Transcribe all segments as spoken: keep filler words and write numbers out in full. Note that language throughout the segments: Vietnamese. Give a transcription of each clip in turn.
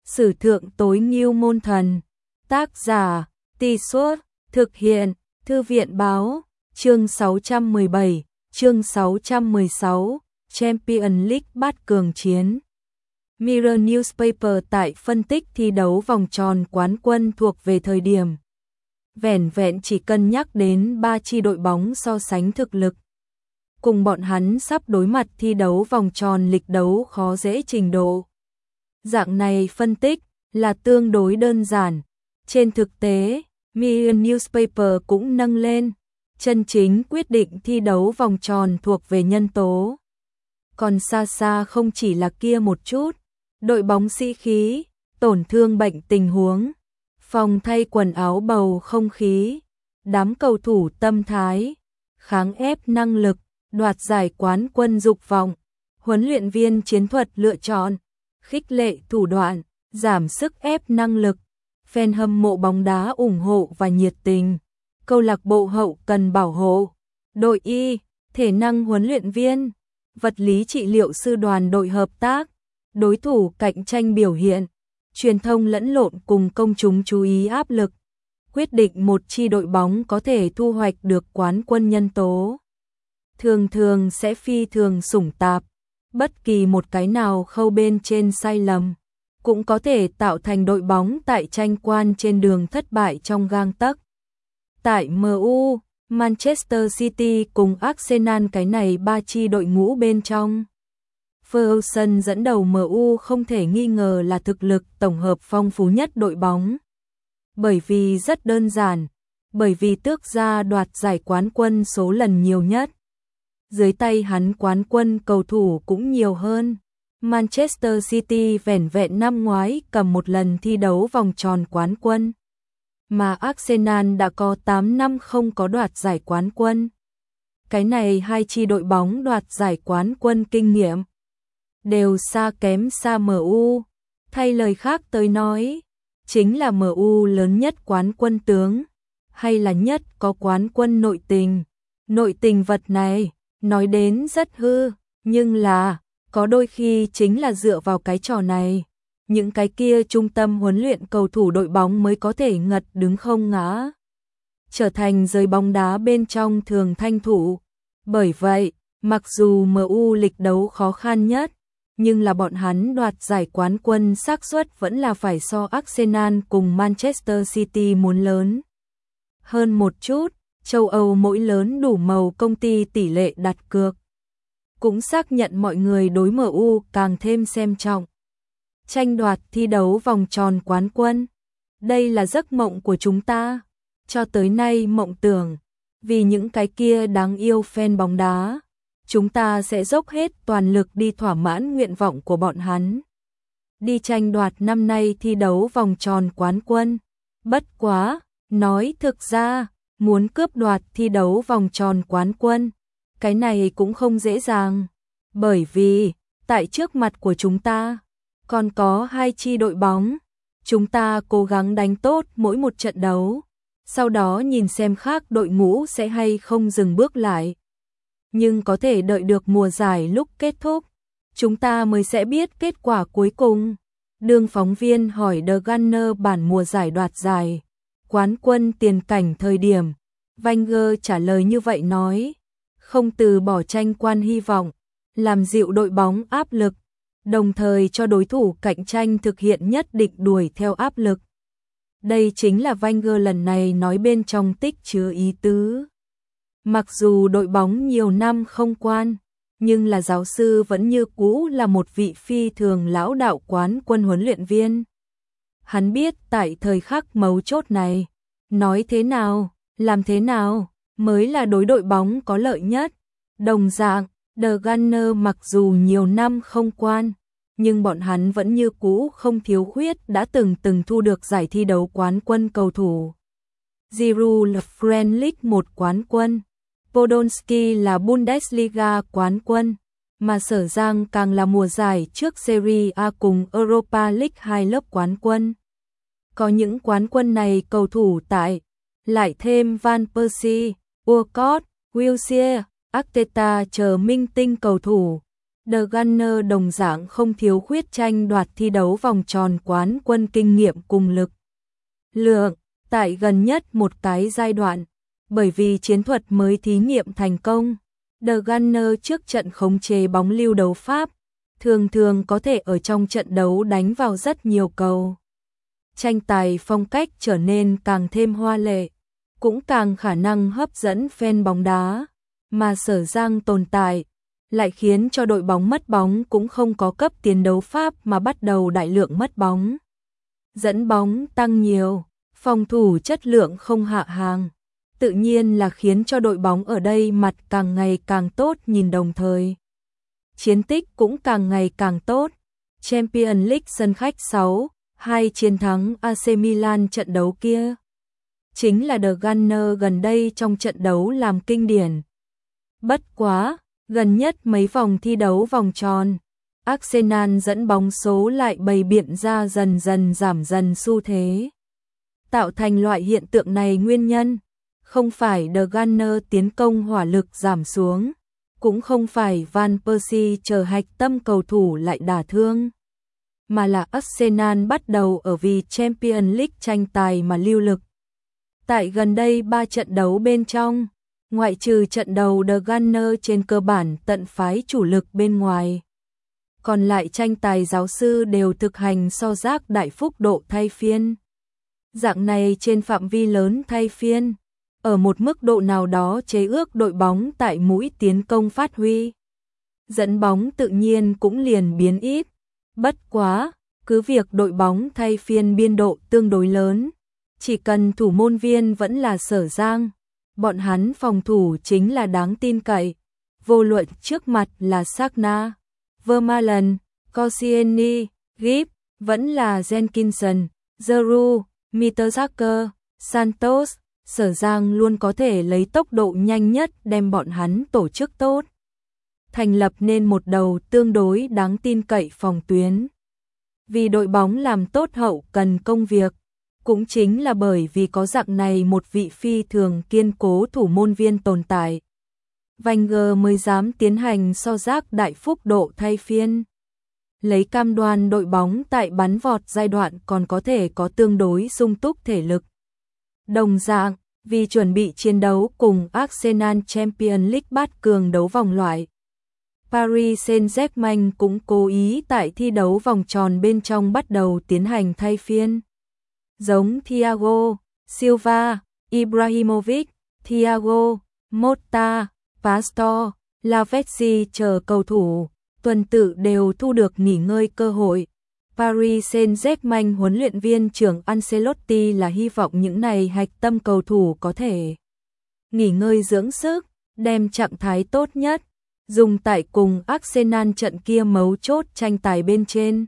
Sử thượng tối ngưu môn thần. Tác giả, Tì Suốt, thực hiện, Thư viện báo, chương sáu trăm mười bảy, chương sáu trăm mười sáu, Champions League bát cường chiến. Mirror Newspaper tại phân tích thi đấu vòng tròn quán quân thuộc về thời điểm. Vẻn vẹn chỉ cân nhắc đến ba chi đội bóng so sánh thực lực. Cùng bọn hắn sắp đối mặt thi đấu vòng tròn lịch đấu khó dễ trình độ. Dạng này phân tích là tương đối đơn giản. Trên thực tế, Mirror Newspaper cũng nâng lên. Chân chính quyết định thi đấu vòng tròn thuộc về nhân tố. Còn xa xa không chỉ là kia một chút. Đội bóng sĩ khí, tổn thương bệnh tình huống, phòng thay quần áo bầu không khí, đám cầu thủ tâm thái, kháng ép năng lực, đoạt giải quán quân dục vọng, huấn luyện viên chiến thuật lựa chọn, khích lệ thủ đoạn, giảm sức ép năng lực, fan hâm mộ bóng đá ủng hộ và nhiệt tình, câu lạc bộ hậu cần bảo hộ, đội y, thể năng huấn luyện viên, vật lý trị liệu sư đoàn đội hợp tác, đối thủ cạnh tranh biểu hiện, truyền thông lẫn lộn cùng công chúng chú ý áp lực, quyết định một chi đội bóng có thể thu hoạch được quán quân nhân tố. Thường thường sẽ phi thường sủng tạp, bất kỳ một cái nào khâu bên trên sai lầm, cũng có thể tạo thành đội bóng tại tranh quan trên đường thất bại trong gang tấc. Tại em u, Manchester City cùng Arsenal cái này ba chi đội ngũ bên trong. Ferguson dẫn đầu em u không thể nghi ngờ là thực lực tổng hợp phong phú nhất đội bóng. Bởi vì rất đơn giản, bởi vì tước ra đoạt giải quán quân số lần nhiều nhất. Dưới tay hắn quán quân cầu thủ cũng nhiều hơn. Manchester City vẻn vẹn năm ngoái cầm một lần thi đấu vòng tròn quán quân. Mà Arsenal đã có tám năm không có đoạt giải quán quân. Cái này hai chi đội bóng đoạt giải quán quân kinh nghiệm đều xa kém xa em u. Thay lời khác tới nói, chính là em u lớn nhất quán quân tướng, hay là nhất có quán quân nội tình. Nội tình vật này, nói đến rất hư, nhưng là, có đôi khi chính là dựa vào cái trò này. Những cái kia trung tâm huấn luyện cầu thủ đội bóng mới có thể ngật đứng không ngã. Trở thành giới bóng đá bên trong thường thanh thủ. Bởi vậy, mặc dù em u lịch đấu khó khăn nhất, nhưng là bọn hắn đoạt giải quán quân xác suất vẫn là phải so Arsenal cùng Manchester City muốn lớn. Hơn một chút, châu Âu mỗi lớn đủ màu công ty tỷ lệ đặt cược. Cũng xác nhận mọi người đối em u càng thêm xem trọng. Tranh đoạt thi đấu vòng tròn quán quân. Đây là giấc mộng của chúng ta. Cho tới nay mộng tưởng, vì những cái kia đáng yêu fan bóng đá. Chúng ta sẽ dốc hết toàn lực đi thỏa mãn nguyện vọng của bọn hắn. Đi tranh đoạt năm nay thi đấu vòng tròn quán quân. Bất quá, nói thực ra, muốn cướp đoạt thi đấu vòng tròn quán quân, cái này cũng không dễ dàng. Bởi vì, tại trước mặt của chúng ta, còn có hai chi đội bóng. Chúng ta cố gắng đánh tốt mỗi một trận đấu. Sau đó nhìn xem khác đội ngũ sẽ hay không dừng bước lại. Nhưng có thể đợi được mùa giải lúc kết thúc, chúng ta mới sẽ biết kết quả cuối cùng. Đương phóng viên hỏi The Gunner bản mùa giải đoạt giải quán quân tiền cảnh thời điểm, Wenger trả lời như vậy nói, không từ bỏ tranh quan hy vọng, làm dịu đội bóng áp lực, đồng thời cho đối thủ cạnh tranh thực hiện nhất định đuổi theo áp lực. Đây chính là Wenger lần này nói bên trong tích chứa ý tứ. Mặc dù đội bóng nhiều năm không quan, nhưng là giáo sư vẫn như cũ là một vị phi thường lão đạo quán quân huấn luyện viên. Hắn biết tại thời khắc mấu chốt này, nói thế nào, làm thế nào, mới là đối đội bóng có lợi nhất. Đồng dạng, The Gunner mặc dù nhiều năm không quan, nhưng bọn hắn vẫn như cũ không thiếu khuyết đã từng từng thu được giải thi đấu quán quân cầu thủ. Giroud là Premier League một quán quân. Podolski là Bundesliga quán quân, mà Sở Giang càng là mùa giải trước Serie A cùng Europa League hai lớp quán quân. Có những quán quân này cầu thủ tại, lại thêm Van Persie, Walcott, Wilshere, Arteta chờ minh tinh cầu thủ, The Gunner đồng dạng không thiếu khuyết tranh đoạt thi đấu vòng tròn quán quân kinh nghiệm cùng lực lượng. Tại gần nhất một cái giai đoạn, bởi vì chiến thuật mới thí nghiệm thành công, The Gunner trước trận khống chế bóng lưu đấu pháp, thường thường có thể ở trong trận đấu đánh vào rất nhiều cầu. Tranh tài phong cách trở nên càng thêm hoa lệ, cũng càng khả năng hấp dẫn fan bóng đá, mà Sở Giang tồn tại lại khiến cho đội bóng mất bóng cũng không có cấp tiến đấu pháp mà bắt đầu đại lượng mất bóng. Dẫn bóng tăng nhiều, phòng thủ chất lượng không hạ hàng, tự nhiên là khiến cho đội bóng ở đây mặt càng ngày càng tốt nhìn đồng thời. Chiến tích cũng càng ngày càng tốt. Champions League sân khách sáu hai chiến thắng a xê Milan trận đấu kia. Chính là The Gunner gần đây trong trận đấu làm kinh điển. Bất quá, gần nhất mấy vòng thi đấu vòng tròn, Arsenal dẫn bóng số lại bày biện ra dần dần giảm dần xu thế. Tạo thành loại hiện tượng này nguyên nhân, không phải The Gunner tiến công hỏa lực giảm xuống, cũng không phải Van Persie chờ hạch tâm cầu thủ lại đả thương, mà là Arsenal bắt đầu ở vì Champions League tranh tài mà lưu lực. Tại gần đây ba trận đấu bên trong, ngoại trừ trận đầu The Gunner trên cơ bản tận phái chủ lực bên ngoài, còn lại tranh tài giáo sư đều thực hành so giác đại phúc độ thay phiên. Dạng này trên phạm vi lớn thay phiên, ở một mức độ nào đó chế ước đội bóng tại mũi tiến công phát huy. Dẫn bóng tự nhiên cũng liền biến ít. Bất quá, cứ việc đội bóng thay phiên biên độ tương đối lớn, chỉ cần thủ môn viên vẫn là Sở Giang, bọn hắn phòng thủ chính là đáng tin cậy. Vô luận trước mặt là Sagna, Vermaelen, Koscielny, Gibbs, vẫn là Jenkinson, Giroud, Mertesacker, Santos, Sở Giang luôn có thể lấy tốc độ nhanh nhất đem bọn hắn tổ chức tốt, thành lập nên một đầu tương đối đáng tin cậy phòng tuyến. Vì đội bóng làm tốt hậu cần công việc, cũng chính là bởi vì có dạng này một vị phi thường kiên cố thủ môn viên tồn tại, Wenger mới dám tiến hành so giác đại phúc độ thay phiên, lấy cam đoan đội bóng tại bắn vọt giai đoạn còn có thể có tương đối sung túc thể lực. Đồng dạng, vì chuẩn bị chiến đấu cùng Arsenal Champions League bát cường đấu vòng loại, Paris Saint-Germain cũng cố ý tại thi đấu vòng tròn bên trong bắt đầu tiến hành thay phiên. Giống Thiago Silva, Ibrahimovic, Thiago Motta, Pastore, Lavezzi chờ cầu thủ, tuần tự đều thu được nghỉ ngơi cơ hội. Paris Saint-Germain huấn luyện viên trưởng Ancelotti là hy vọng những này hạch tâm cầu thủ có thể nghỉ ngơi dưỡng sức, đem trạng thái tốt nhất, dùng tại cùng Arsenal trận kia mấu chốt tranh tài bên trên.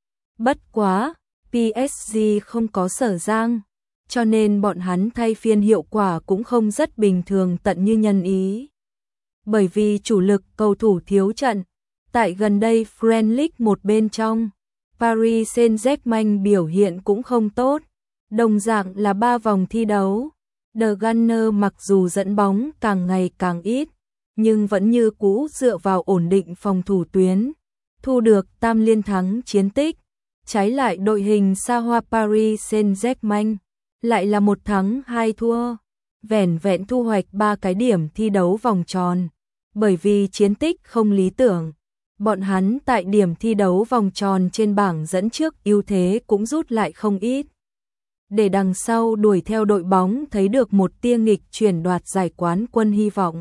Bất quá, pê ét giê không có Sở Giang, cho nên bọn hắn thay phiên hiệu quả cũng không rất bình thường tận như nhân ý. Bởi vì chủ lực cầu thủ thiếu trận, tại gần đây Premier League một bên trong, Paris Saint-Germain biểu hiện cũng không tốt. Đồng dạng là ba vòng thi đấu, The Gunner mặc dù dẫn bóng càng ngày càng ít, nhưng vẫn như cũ dựa vào ổn định phòng thủ tuyến, thu được tam liên thắng chiến tích. Trái lại đội hình xa hoa Paris Saint-Germain lại là một thắng hai thua, vẻn vẹn thu hoạch ba cái điểm thi đấu vòng tròn. Bởi vì chiến tích không lý tưởng, bọn hắn tại điểm thi đấu vòng tròn trên bảng dẫn trước ưu thế cũng rút lại không ít. Để đằng sau đuổi theo đội bóng thấy được một tia nghịch chuyển đoạt giải quán quân hy vọng.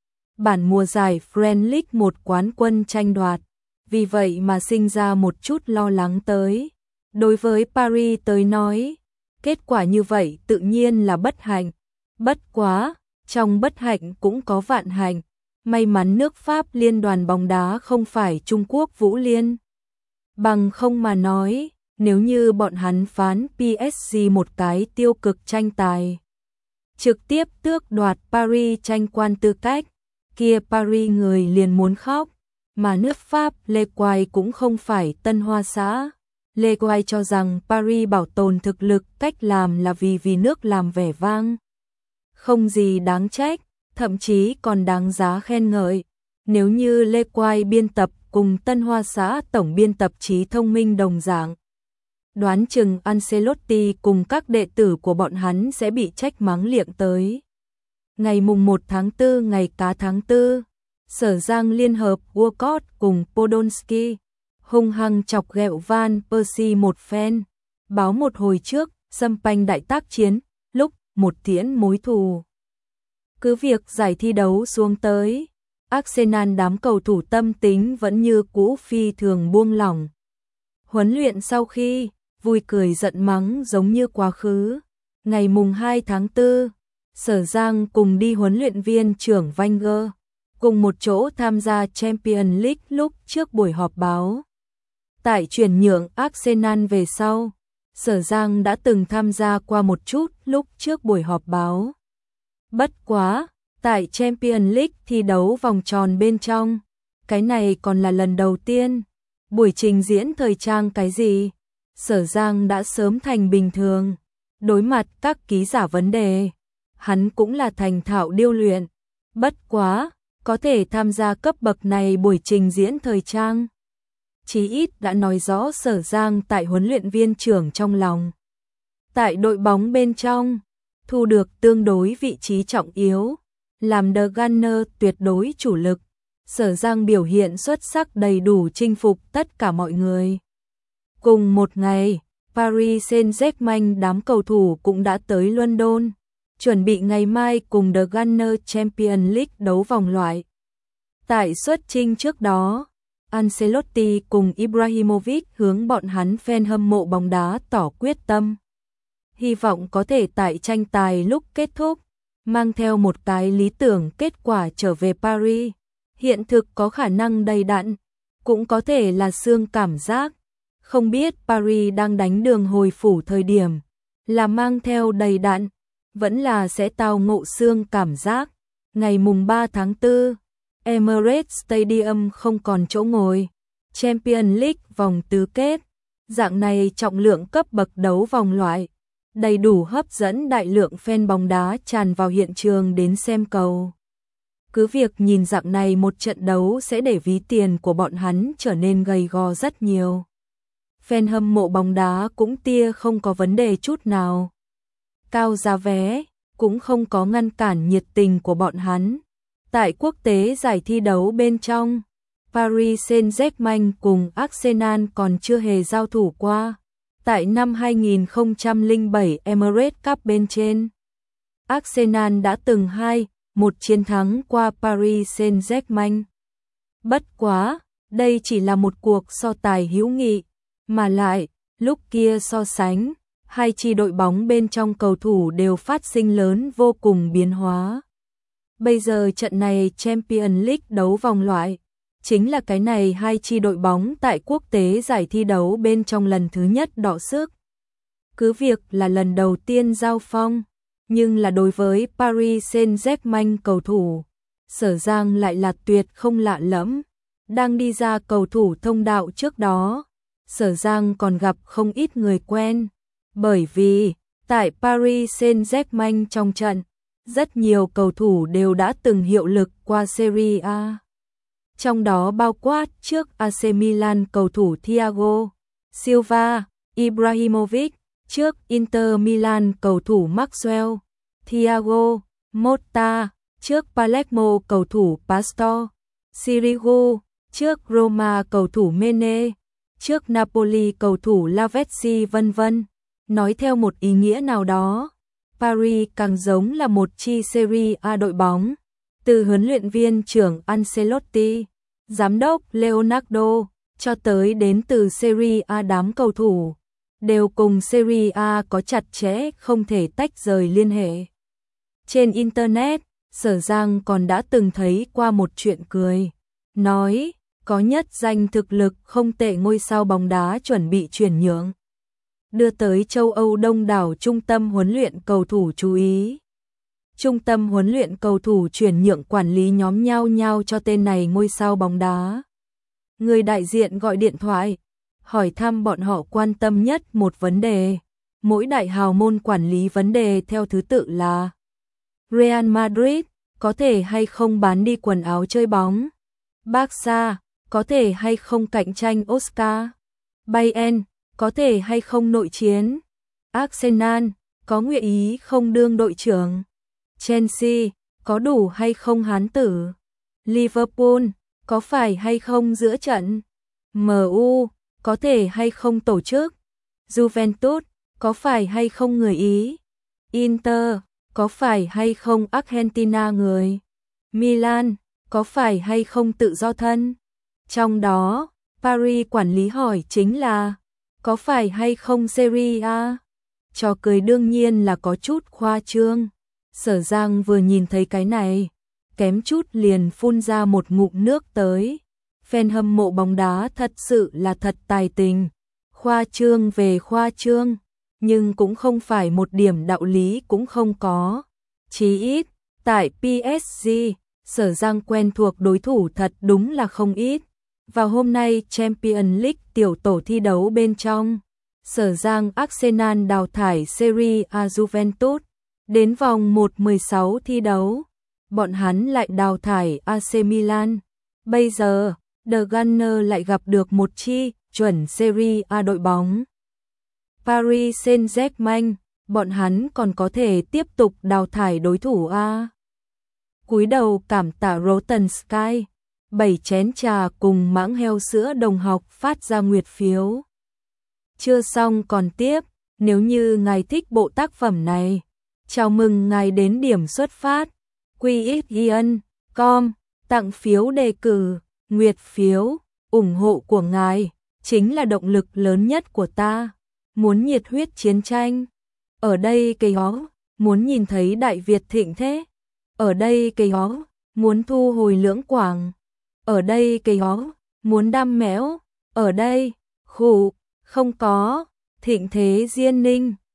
Bản mùa giải Premier League một quán quân tranh đoạt, vì vậy mà sinh ra một chút lo lắng tới. Đối với Paris tới nói, kết quả như vậy tự nhiên là bất hạnh. Bất quá, trong bất hạnh cũng có vạn hạnh. May mắn nước Pháp liên đoàn bóng đá không phải Trung Quốc Vũ Liên. Bằng không mà nói, nếu như bọn hắn phán pê ét giê một cái tiêu cực tranh tài, trực tiếp tước đoạt Paris tranh quan tư cách, kia Paris người liền muốn khóc. Mà nước Pháp Lê Quai cũng không phải Tân Hoa Xã. Lê Quai cho rằng Paris bảo tồn thực lực cách làm là vì vì nước làm vẻ vang. Không gì đáng trách, thậm chí còn đáng giá khen ngợi. Nếu như Lê Quai biên tập cùng Tân Hoa Xã tổng biên tập trí thông minh đồng dạng. Đoán chừng Ancelotti cùng các đệ tử của bọn hắn sẽ bị trách mắng liệng tới. Ngày mùng một tháng tư, ngày cá tháng tư, Sở Giang liên hợp Walcott cùng Podolski hung hăng chọc ghẹo Van Persie một phen, báo một hồi trước, xâm panh đại tác chiến, lúc một tiễn mối thù. Cứ việc giải thi đấu xuống tới, Arsenal đám cầu thủ tâm tính vẫn như cũ phi thường buông lỏng. Huấn luyện sau khi, vui cười giận mắng giống như quá khứ. Ngày mùng hai tháng tư, Sở Giang cùng đi huấn luyện viên trưởng Wenger, cùng một chỗ tham gia Champions League lúc trước buổi họp báo. Tại chuyển nhượng Arsenal về sau, Sở Giang đã từng tham gia qua một chút lúc trước buổi họp báo. Bất quá, tại Champions League thi đấu vòng tròn bên trong, cái này còn là lần đầu tiên. Buổi trình diễn thời trang cái gì, Sở Giang đã sớm thành bình thường. Đối mặt các ký giả vấn đề, hắn cũng là thành thạo điêu luyện. Bất quá, có thể tham gia cấp bậc này buổi trình diễn thời trang, chí ít đã nói rõ Sở Giang tại huấn luyện viên trưởng trong lòng. Tại đội bóng bên trong, thu được tương đối vị trí trọng yếu, làm The Gunner tuyệt đối chủ lực. Sở Giang biểu hiện xuất sắc đầy đủ chinh phục tất cả mọi người. Cùng một ngày, Paris Saint-Germain đám cầu thủ cũng đã tới London, chuẩn bị ngày mai cùng The Gunner Champions League đấu vòng loại. Tại xuất chinh trước đó, Ancelotti cùng Ibrahimovic hướng bọn hắn fan hâm mộ bóng đá tỏ quyết tâm. Hy vọng có thể tại tranh tài lúc kết thúc, mang theo một cái lý tưởng kết quả trở về Paris. Hiện thực có khả năng đầy đặn, cũng có thể là xương cảm giác. Không biết Paris đang đánh đường hồi phủ thời điểm, là mang theo đầy đặn, vẫn là sẽ tao ngộ xương cảm giác. Ngày mùng ba tháng tư, Emirates Stadium không còn chỗ ngồi. Champions League vòng tứ kết, dạng này trọng lượng cấp bậc đấu vòng loại, đầy đủ hấp dẫn đại lượng fan bóng đá tràn vào hiện trường đến xem cầu. Cứ việc nhìn dạng này một trận đấu sẽ để ví tiền của bọn hắn trở nên gầy gò rất nhiều. Fan hâm mộ bóng đá cũng tia không có vấn đề chút nào. Cao giá vé cũng không có ngăn cản nhiệt tình của bọn hắn. Tại quốc tế giải thi đấu bên trong, Paris Saint-Germain cùng Arsenal còn chưa hề giao thủ qua. Tại năm hai nghìn không trăm lẻ bảy Emirates Cup bên trên, Arsenal đã từng hai một chiến thắng qua Paris Saint-Germain. Bất quá, đây chỉ là một cuộc so tài hữu nghị, mà lại, lúc kia so sánh, hai chi đội bóng bên trong cầu thủ đều phát sinh lớn vô cùng biến hóa. Bây giờ trận này Champions League đấu vòng loại, chính là cái này hai chi đội bóng tại quốc tế giải thi đấu bên trong lần thứ nhất đọ sức. Cứ việc là lần đầu tiên giao phong, nhưng là đối với Paris Saint-Germain cầu thủ, Sở Giang lại là tuyệt không lạ lẫm. Đang đi ra cầu thủ thông đạo trước đó, Sở Giang còn gặp không ít người quen, bởi vì tại Paris Saint-Germain trong trận, rất nhiều cầu thủ đều đã từng hiệu lực qua Serie A. Trong đó bao quát trước a xê Milan cầu thủ Thiago Silva, Ibrahimovic, trước Inter Milan cầu thủ Maxwell, Thiago Motta, trước Palermo cầu thủ Pastore, Sirigu, trước Roma cầu thủ Mene, trước Napoli cầu thủ Lavezzi vân vân. Nói theo một ý nghĩa nào đó, Paris càng giống là một chi Serie A đội bóng, từ huấn luyện viên trưởng Ancelotti, giám đốc Leonardo, cho tới đến từ Serie A đám cầu thủ, đều cùng Serie A có chặt chẽ không thể tách rời liên hệ. Trên Internet, Sở Giang còn đã từng thấy qua một chuyện cười, nói có nhất danh thực lực không tệ ngôi sao bóng đá chuẩn bị chuyển nhượng, đưa tới châu Âu đông đảo trung tâm huấn luyện cầu thủ chú ý. Trung tâm huấn luyện cầu thủ chuyển nhượng quản lý nhóm nhau nhau cho tên này ngôi sao bóng đá. Người đại diện gọi điện thoại, hỏi thăm bọn họ quan tâm nhất một vấn đề. Mỗi đại hào môn quản lý vấn đề theo thứ tự là Real Madrid có thể hay không bán đi quần áo chơi bóng, Barca có thể hay không cạnh tranh Oscar? Bayern, có thể hay không nội chiến? Arsenal, có nguyện ý không đương đội trưởng? Chelsea, có đủ hay không hán tử? Liverpool, có phải hay không giữa trận? em u, có thể hay không tổ chức? Juventus, có phải hay không người Ý? Inter, có phải hay không Argentina người? Milan, có phải hay không tự do thân? Trong đó, Paris quản lý hỏi chính là, có phải hay không Serie A? Trò cười đương nhiên là có chút khoa trương. Sở Giang vừa nhìn thấy cái này, kém chút liền phun ra một ngụm nước tới. Fan hâm mộ bóng đá thật sự là thật tài tình. Khoa trương về khoa trương, nhưng cũng không phải một điểm đạo lý cũng không có. Chí ít, tại pê ét giê, Sở Giang quen thuộc đối thủ thật đúng là không ít. Vào hôm nay Champions League tiểu tổ thi đấu bên trong, Sở Giang Arsenal đào thải Serie A Juventus. Đến vòng một mười sáu thi đấu, bọn hắn lại đào thải a xê Milan. Bây giờ, The Gunners lại gặp được một chi chuẩn Serie A đội bóng. Paris Saint-Germain, bọn hắn còn có thể tiếp tục đào thải đối thủ A. Cúi đầu cảm tạ Rotten Sky, bảy chén trà cùng mãng heo sữa đồng học phát ra nguyệt phiếu. Chưa xong còn tiếp, nếu như ngài thích bộ tác phẩm này, chào mừng ngài đến điểm xuất phát. quy ích ian chấm com, tặng phiếu đề cử, nguyệt phiếu, ủng hộ của ngài chính là động lực lớn nhất của ta. Muốn nhiệt huyết chiến tranh, ở đây cây ó, muốn nhìn thấy Đại Việt thịnh thế, ở đây cây ó, muốn thu hồi Lưỡng Quảng, ở đây cây ó, muốn đam mẽo, ở đây, khủ, không có, thịnh thế Diên Ninh.